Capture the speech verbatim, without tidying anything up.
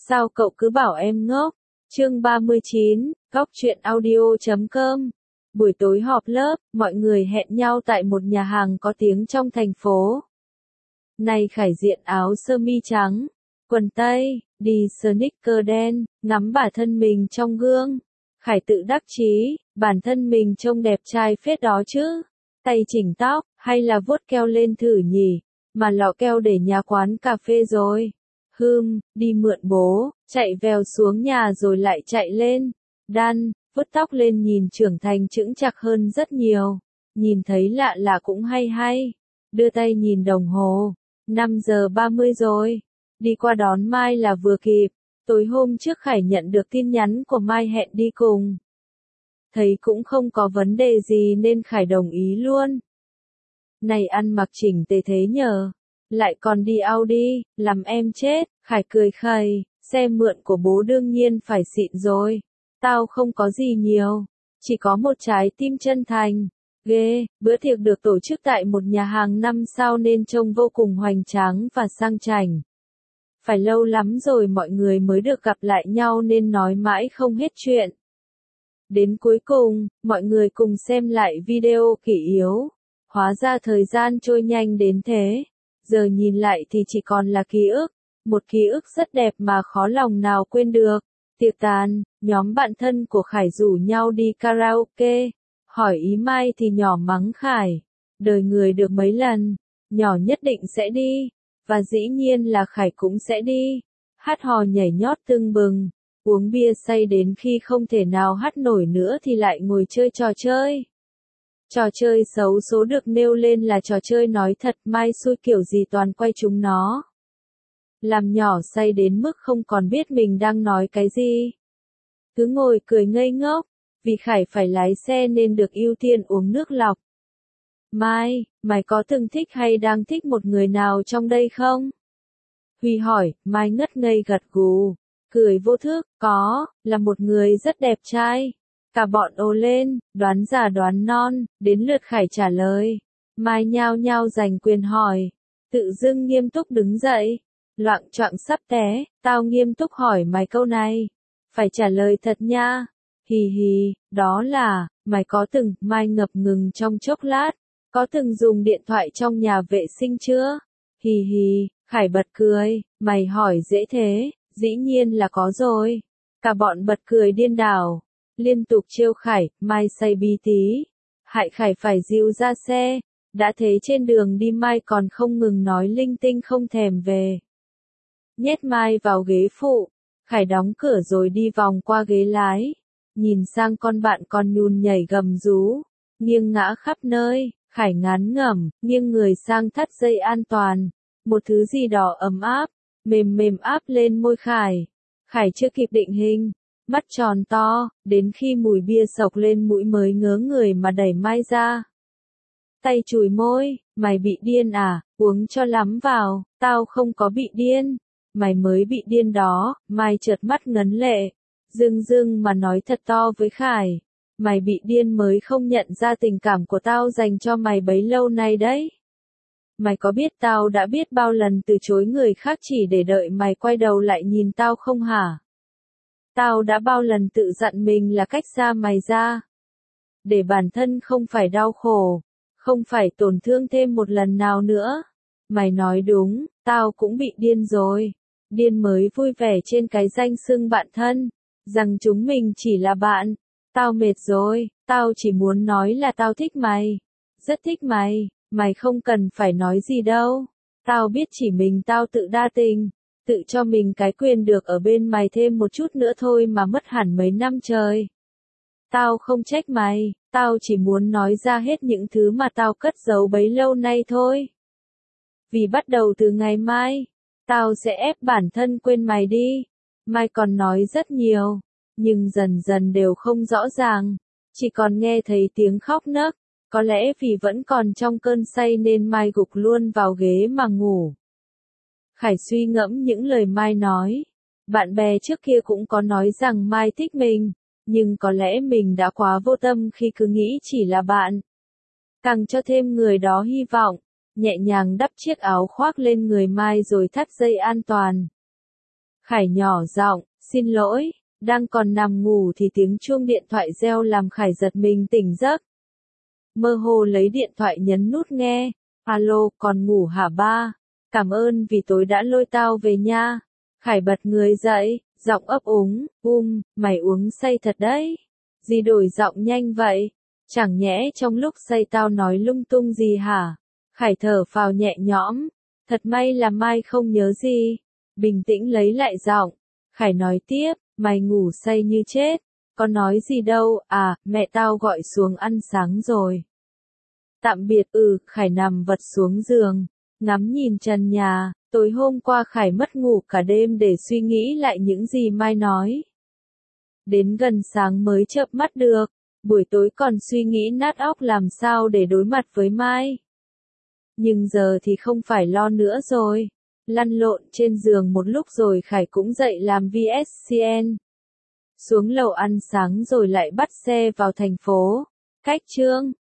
Sao cậu cứ bảo em ngốc? Chương ba mươi chín, Góc truyện audio chấm com. Buổi tối họp lớp, mọi người hẹn nhau tại một nhà hàng có tiếng trong thành phố. Này Khải diện áo sơ mi trắng, quần tây, đi sneaker đen, ngắm bản thân mình trong gương. Khải tự đắc chí, bản thân mình trông đẹp trai phết đó chứ. Tay chỉnh tóc, hay là vuốt keo lên thử nhỉ, mà lọ keo để nhà quán cà phê rồi. Hừm, đi mượn bố, chạy vèo xuống nhà rồi lại chạy lên. Đan, vuốt tóc lên nhìn trưởng thành chững chạc hơn rất nhiều. Nhìn thấy lạ lạ cũng hay hay. Đưa tay nhìn đồng hồ. năm giờ ba mươi rồi. Đi qua đón Mai là vừa kịp. Tối hôm trước Khải nhận được tin nhắn của Mai hẹn đi cùng. Thấy cũng không có vấn đề gì nên Khải đồng ý luôn. Này ăn mặc chỉnh tề thế nhờ. Lại còn đi Audi, làm em chết. Khải cười khẩy, xe mượn của bố đương nhiên phải xịn rồi. Tao không có gì nhiều, chỉ có một trái tim chân thành. Ghê, bữa tiệc được tổ chức tại một nhà hàng năm sao nên trông vô cùng hoành tráng và sang chảnh. Phải lâu lắm rồi mọi người mới được gặp lại nhau nên nói mãi không hết chuyện. Đến cuối cùng, mọi người cùng xem lại video kỷ yếu. Hóa ra thời gian trôi nhanh đến thế. Giờ nhìn lại thì chỉ còn là ký ức. Một ký ức rất đẹp mà khó lòng nào quên được. Tiệc tàn, nhóm bạn thân của Khải rủ nhau đi karaoke. Hỏi ý Mai thì nhỏ mắng Khải. Đời người được mấy lần, nhỏ nhất định sẽ đi. Và dĩ nhiên là Khải cũng sẽ đi. Hát hò nhảy nhót tưng bừng. Uống bia say đến khi không thể nào hát nổi nữa thì lại ngồi chơi trò chơi. Trò chơi xấu số được nêu lên là trò chơi nói thật Mai xui kiểu gì toàn quay chúng nó. Làm nhỏ say đến mức không còn biết mình đang nói cái gì. Cứ ngồi cười ngây ngốc, vì Khải phải lái xe nên được ưu tiên uống nước lọc. Mai, mày có từng thích hay đang thích một người nào trong đây không? Huy hỏi, Mai ngất ngây gật gù, cười vô thức, có, là một người rất đẹp trai. Cả bọn ồ lên, đoán già đoán non, đến lượt Khải trả lời. Mai nhao nhao giành quyền hỏi, tự dưng nghiêm túc đứng dậy. Loạng choạng sắp té, tao nghiêm túc hỏi mày câu này. Phải trả lời thật nha. Hì hì, đó là, mày có từng, Mai ngập ngừng trong chốc lát. Có từng dùng điện thoại trong nhà vệ sinh chưa? Hì hì, Khải bật cười, mày hỏi dễ thế, dĩ nhiên là có rồi. Cả bọn bật cười điên đảo, liên tục trêu Khải, Mai say bí tí. Hại Khải phải dìu ra xe, đã thế trên đường đi Mai còn không ngừng nói linh tinh không thèm về. Nhét Mai vào ghế phụ, Khải đóng cửa rồi đi vòng qua ghế lái, nhìn sang con bạn còn nhún nhảy gầm rú, nghiêng ngã khắp nơi, Khải ngán ngẩm, nghiêng người sang thắt dây an toàn, một thứ gì đó ấm áp, mềm mềm áp lên môi Khải. Khải chưa kịp định hình, mắt tròn to, đến khi mùi bia sộc lên mũi mới ngớ người mà đẩy Mai ra. Tay chùi môi, mày bị điên à, uống cho lắm vào, tao không có bị điên. Mày mới bị điên đó, Mai chợt mắt ngấn lệ, dưng dưng mà nói thật to với Khải. Mày bị điên mới không nhận ra tình cảm của tao dành cho mày bấy lâu nay đấy. Mày có biết tao đã biết bao lần từ chối người khác chỉ để đợi mày quay đầu lại nhìn tao không hả? Tao đã bao lần tự dặn mình là cách xa mày ra. Để bản thân không phải đau khổ, không phải tổn thương thêm một lần nào nữa. Mày nói đúng, tao cũng bị điên rồi. Điên mới vui vẻ trên cái danh xưng bạn thân, rằng chúng mình chỉ là bạn. Tao mệt rồi, tao chỉ muốn nói là tao thích mày. Rất thích mày, mày không cần phải nói gì đâu. Tao biết chỉ mình tao tự đa tình, tự cho mình cái quyền được ở bên mày thêm một chút nữa thôi mà mất hẳn mấy năm trời. Tao không trách mày, tao chỉ muốn nói ra hết những thứ mà tao cất giấu bấy lâu nay thôi. Vì bắt đầu từ ngày mai, tao sẽ ép bản thân quên mày đi. Mai còn nói rất nhiều, nhưng dần dần đều không rõ ràng, chỉ còn nghe thấy tiếng khóc nấc. Có lẽ vì vẫn còn trong cơn say nên Mai gục luôn vào ghế mà ngủ. Khải suy ngẫm những lời Mai nói. Bạn bè trước kia cũng có nói rằng Mai thích mình, nhưng có lẽ mình đã quá vô tâm khi cứ nghĩ chỉ là bạn. Càng cho thêm người đó hy vọng, nhẹ nhàng đắp chiếc áo khoác lên người Mai rồi thắt dây an toàn. Khải nhỏ giọng, xin lỗi, đang còn nằm ngủ thì tiếng chuông điện thoại reo làm Khải giật mình tỉnh giấc. Mơ hồ lấy điện thoại nhấn nút nghe, alo, còn ngủ hả ba? Cảm ơn vì tối đã lôi tao về nha. Khải bật người dậy, giọng ấp úng, um, mày uống say thật đấy. Gì đổi giọng nhanh vậy? Chẳng nhẽ trong lúc say tao nói lung tung gì hả? Khải thở phào nhẹ nhõm, thật may là Mai không nhớ gì. Bình tĩnh lấy lại giọng, Khải nói tiếp, mày ngủ say như chết, có nói gì đâu, à, mẹ tao gọi xuống ăn sáng rồi. Tạm biệt. Ừ, Khải nằm vật xuống giường, ngắm nhìn trần nhà, tối hôm qua Khải mất ngủ cả đêm để suy nghĩ lại những gì Mai nói. Đến gần sáng mới chợp mắt được, buổi tối còn suy nghĩ nát óc làm sao để đối mặt với Mai. Nhưng giờ thì không phải lo nữa rồi. Lăn lộn trên giường một lúc rồi Khải cũng dậy làm vê ét xê en. Xuống lầu ăn sáng rồi lại bắt xe vào thành phố. Cách Chương